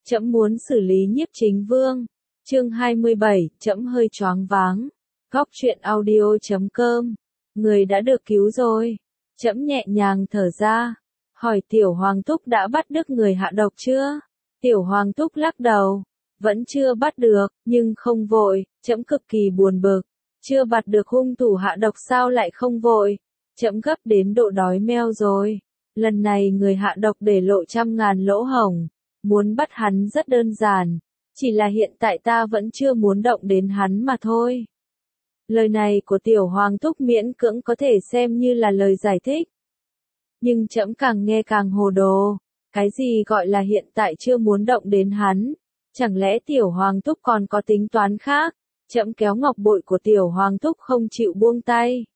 Trẫm muốn xử lý Nhiếp Chính Vương. Chương 27, trẫm hơi choáng váng. Góc truyện audio.com. Người đã được cứu rồi. Trẫm nhẹ nhàng thở ra, hỏi Tiểu Hoàng Thúc đã bắt được người hạ độc chưa? Tiểu Hoàng Thúc lắc đầu, vẫn chưa bắt được, nhưng không vội. Trẫm cực kỳ buồn bực, chưa bắt được hung thủ hạ độc sao lại không vội? Trẫm gấp đến độ đói meo rồi. Lần này người hạ độc để lộ trăm ngàn lỗ hổng, muốn bắt hắn rất đơn giản, chỉ là hiện tại ta vẫn chưa muốn động đến hắn mà thôi. Lời này của Tiểu Hoàng Thúc miễn cưỡng có thể xem như là lời giải thích. Nhưng trẫm càng nghe càng hồ đồ, cái gì gọi là hiện tại chưa muốn động đến hắn? Chẳng lẽ Tiểu Hoàng Thúc còn có tính toán khác? Trẫm kéo ngọc bội của Tiểu Hoàng Thúc không chịu buông tay.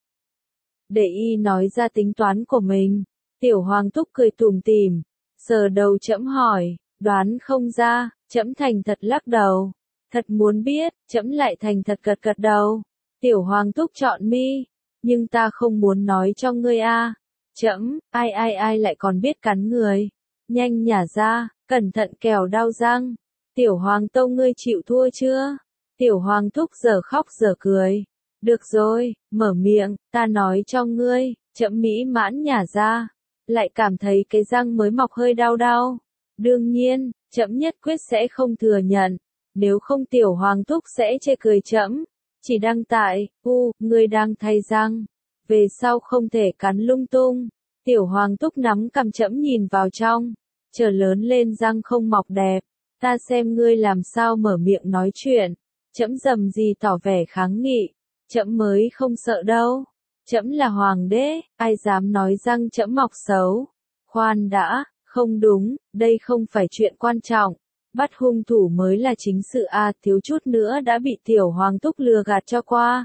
Để y nói ra tính toán của mình. Tiểu Hoàng Thúc cười tủm tỉm, sờ đầu trẫm hỏi, đoán không ra. Trẫm thành thật lắc đầu. Thật muốn biết, trẫm lại thành thật gật gật đầu. Tiểu Hoàng Thúc trọn mi, nhưng ta không muốn nói cho ngươi a. Trẫm, ai lại còn biết cắn người. Nhanh nhả ra, cẩn thận kẻo đau răng. Tiểu Hoàng Tông ngươi chịu thua chưa? Tiểu Hoàng Thúc giờ khóc giờ cười. Được rồi, mở miệng, ta nói cho ngươi. Trẫm mỹ mãn nhả ra, lại cảm thấy cái răng mới mọc hơi đau đau. Đương nhiên, trẫm nhất quyết sẽ không thừa nhận, nếu không Tiểu Hoàng Thúc sẽ chê cười trẫm. Chỉ đăng tại, ngươi đang thay răng, về sau không thể cắn lung tung. Tiểu Hoàng Thúc nắm cằm trẫm nhìn vào trong, chờ lớn lên răng không mọc đẹp, ta xem ngươi làm sao mở miệng nói chuyện. Trẫm rầm gì tỏ vẻ kháng nghị, trẫm mới không sợ đâu. Trẫm là hoàng đế, ai dám nói răng trẫm mọc xấu. Khoan đã, không đúng, đây không phải chuyện quan trọng. Bắt hung thủ mới là chính sự a, thiếu chút nữa đã bị Tiểu Hoàng Thúc lừa gạt cho qua.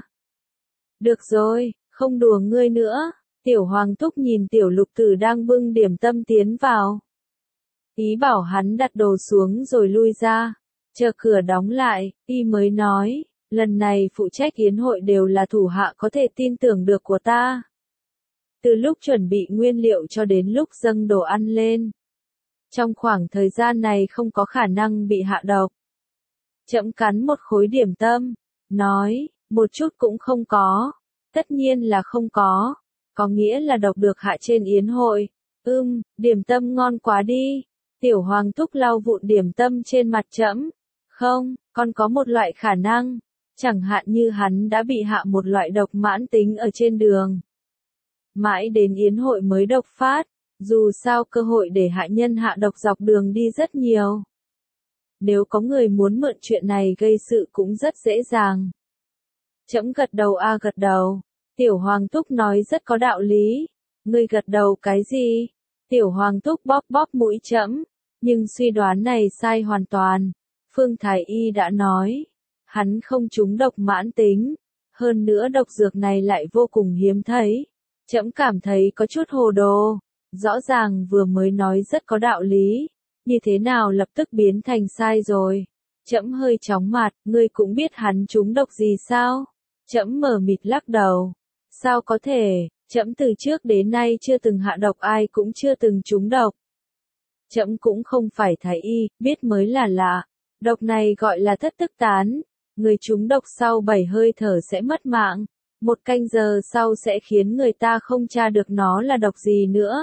Được rồi, không đùa ngươi nữa. Tiểu Hoàng Thúc nhìn Tiểu Lục Tử đang bưng điểm tâm tiến vào. Ý bảo hắn đặt đồ xuống rồi lui ra. Chờ cửa đóng lại, y mới nói, lần này phụ trách yến hội đều là thủ hạ có thể tin tưởng được của ta. Từ lúc chuẩn bị nguyên liệu cho đến lúc dâng đồ ăn lên, trong khoảng thời gian này không có khả năng bị hạ độc. Trẫm cắn một khối điểm tâm, nói, một chút cũng không có. Tất nhiên là không có nghĩa là độc được hạ trên yến hội. Điểm tâm ngon quá đi. Tiểu Hoàng Thúc lau vụn điểm tâm trên mặt trẫm. Không, còn có một loại khả năng, chẳng hạn như hắn đã bị hạ một loại độc mãn tính ở trên đường. Mãi đến yến hội mới độc phát, dù sao cơ hội để hạ nhân hạ độc dọc đường đi rất nhiều. Nếu có người muốn mượn chuyện này gây sự cũng rất dễ dàng. Trẫm gật đầu gật đầu. Tiểu Hoàng Thúc nói rất có đạo lý. Ngươi gật đầu cái gì? Tiểu Hoàng Thúc bóp bóp mũi trẫm. Nhưng suy đoán này sai hoàn toàn. Phương Thái Y đã nói, hắn không trúng độc mãn tính. Hơn nữa độc dược này lại vô cùng hiếm thấy. Trẫm cảm thấy có chút hồ đồ. Rõ ràng vừa mới nói rất có đạo lý, như thế nào lập tức biến thành sai rồi. Trẫm hơi chóng mặt, ngươi cũng biết hắn trúng độc gì sao? Trẫm mờ mịt lắc đầu. Sao có thể, trẫm từ trước đến nay chưa từng hạ độc, ai cũng chưa từng trúng độc. Trẫm cũng không phải thái y, biết mới là lạ. Độc này gọi là thất tức tán. Người trúng độc sau 7 hơi thở sẽ mất mạng. 1 canh giờ sau sẽ khiến người ta không tra được nó là độc gì nữa.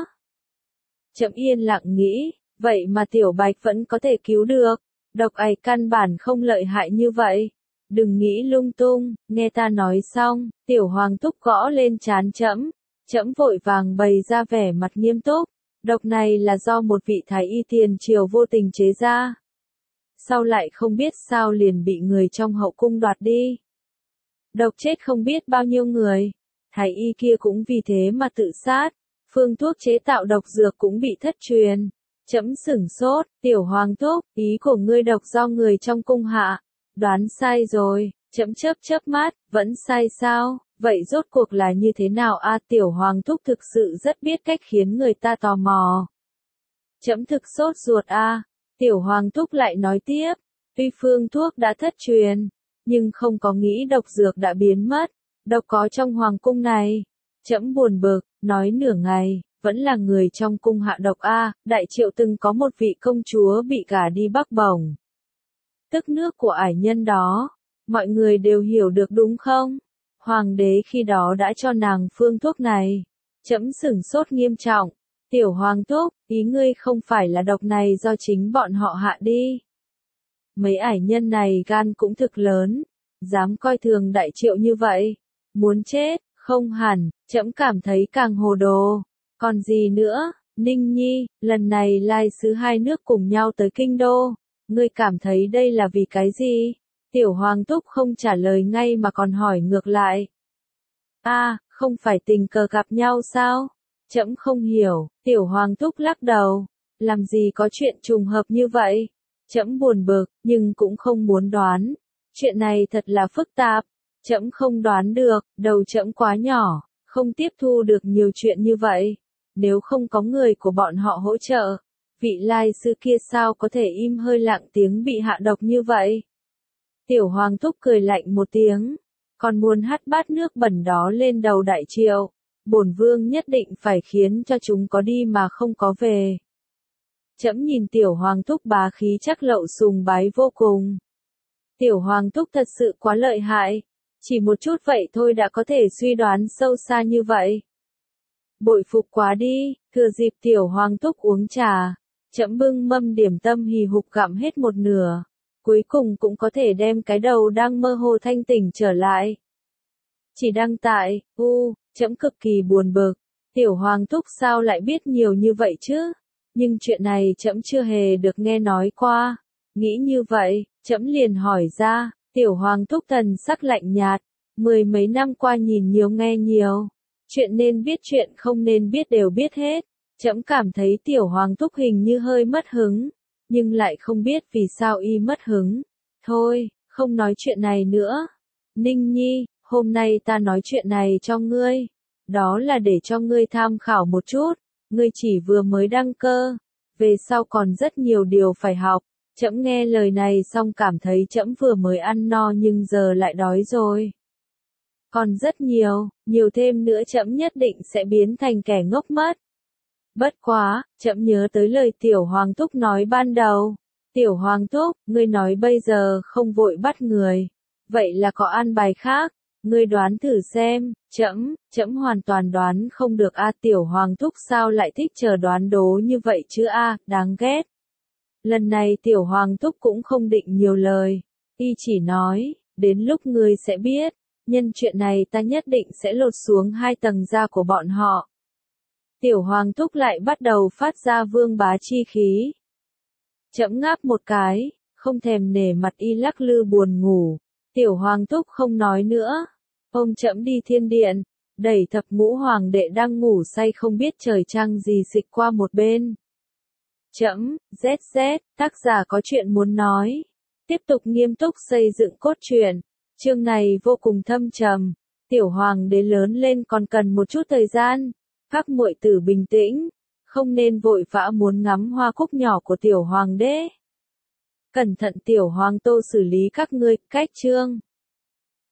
Trẫm yên lặng nghĩ, vậy mà Tiểu Bạch vẫn có thể cứu được. Độc ấy căn bản không lợi hại như vậy. Đừng nghĩ lung tung, nghe ta nói xong, Tiểu Hoàng Thúc gõ lên trán trẫm. Trẫm vội vàng bày ra vẻ mặt nghiêm túc. Độc này là do một vị thái y tiền triều vô tình chế ra. Sau lại không biết sao liền bị người trong hậu cung đoạt đi. Độc chết không biết bao nhiêu người. Thái y kia cũng vì thế mà tự sát. Phương thuốc chế tạo độc dược cũng bị thất truyền. Trẫm sửng sốt. Tiểu Hoàng Thúc, ý của ngươi độc do người trong cung hạ. Đoán sai rồi. Trẫm chớp mắt, vẫn sai sao? Vậy rốt cuộc là như thế nào Tiểu Hoàng Thúc thực sự rất biết cách khiến người ta tò mò. Trẫm thực sốt ruột Tiểu Hoàng Thúc lại nói tiếp. Tuy phương thuốc đã thất truyền, nhưng không có nghĩ độc dược đã biến mất. Độc có trong hoàng cung này. Trẫm buồn bực, nói nửa ngày, vẫn là người trong cung hạ độc a, Đại Triệu từng có một vị công chúa bị gả đi Bắc Bổng. Tức nước của ải nhân đó, mọi người đều hiểu được đúng không? Hoàng đế khi đó đã cho nàng phương thuốc này. Trẫm sửng sốt nghiêm trọng. Tiểu Hoàng thúc, ý ngươi không phải là độc này do chính bọn họ hạ đi. Mấy ải nhân này gan cũng thực lớn, dám coi thường Đại Triệu như vậy. Muốn chết, không hẳn, trẫm cảm thấy càng hồ đồ. Còn gì nữa, Ninh Nhi, lần này lai sứ hai nước cùng nhau tới kinh đô. Ngươi cảm thấy đây là vì cái gì? Tiểu Hoàng thúc không trả lời ngay mà còn hỏi ngược lại. Không phải tình cờ gặp nhau sao? Trẫm không hiểu, Tiểu Hoàng thúc lắc đầu. Làm gì có chuyện trùng hợp như vậy? Trẫm buồn bực, nhưng cũng không muốn đoán. Chuyện này thật là phức tạp. Trẫm không đoán được, đầu trẫm quá nhỏ, không tiếp thu được nhiều chuyện như vậy. Nếu không có người của bọn họ hỗ trợ, vị lai sư kia sao có thể im hơi lặng tiếng bị hạ độc như vậy? Tiểu Hoàng thúc cười lạnh một tiếng, còn muốn hắt bát nước bẩn đó lên đầu Đại Triệu. Bổn vương nhất định phải khiến cho chúng có đi mà không có về. Trẫm nhìn Tiểu Hoàng thúc bá khí chắc lậu sùng bái vô cùng. Tiểu Hoàng thúc thật sự quá lợi hại, chỉ một chút vậy thôi đã có thể suy đoán sâu xa như vậy. Bội phục quá đi, thừa dịp Tiểu Hoàng thúc uống trà, trẫm bưng mâm điểm tâm hì hục gặm hết một nửa, cuối cùng cũng có thể đem cái đầu đang mơ hồ thanh tỉnh trở lại. Chỉ đăng tại, trẫm cực kỳ buồn bực, Tiểu Hoàng thúc sao lại biết nhiều như vậy chứ? Nhưng chuyện này trẫm chưa hề được nghe nói qua. Nghĩ như vậy, trẫm liền hỏi ra, Tiểu Hoàng thúc thần sắc lạnh nhạt, mười mấy năm qua nhìn nhiều nghe nhiều. Chuyện nên biết chuyện không nên biết đều biết hết. Trẫm cảm thấy Tiểu Hoàng thúc hình như hơi mất hứng, nhưng lại không biết vì sao y mất hứng. Thôi, không nói chuyện này nữa. Ninh Nhi, hôm nay ta nói chuyện này cho ngươi. Đó là để cho ngươi tham khảo một chút. Ngươi chỉ vừa mới đăng cơ. Về sau còn rất nhiều điều phải học. Trẫm nghe lời này xong cảm thấy trẫm vừa mới ăn no nhưng giờ lại đói rồi. Còn rất nhiều thêm nữa trẫm nhất định sẽ biến thành kẻ ngốc mất. Bất quá, trẫm nhớ tới lời Tiểu Hoàng thúc nói ban đầu. Tiểu Hoàng thúc, ngươi nói bây giờ không vội bắt người. Vậy là có an bài khác. Ngươi đoán thử xem, trẫm hoàn toàn đoán không được Tiểu Hoàng thúc sao lại thích chờ đoán đố như vậy chứ đáng ghét. Lần này Tiểu Hoàng thúc cũng không định nhiều lời. Y chỉ nói, đến lúc ngươi sẽ biết, nhân chuyện này ta nhất định sẽ lột xuống 2 tầng da của bọn họ. Tiểu Hoàng thúc lại bắt đầu phát ra vương bá chi khí. Trẫm ngáp một cái, không thèm nể mặt y lắc lư buồn ngủ. Tiểu Hoàng thúc không nói nữa. Ông trẫm đi thiên điện, đẩy thập ngũ hoàng đệ đang ngủ say không biết trời trăng gì xịch qua một bên. Trẫm, ZZ, tác giả có chuyện muốn nói. Tiếp tục nghiêm túc xây dựng cốt truyện. Chương này vô cùng thâm trầm. Tiểu Hoàng đế lớn lên còn cần một chút thời gian. Các muội tử bình tĩnh, không nên vội vã muốn ngắm hoa cúc nhỏ của Tiểu Hoàng đế. Cẩn thận Tiểu Hoàng tô xử lý các ngươi, cách chương.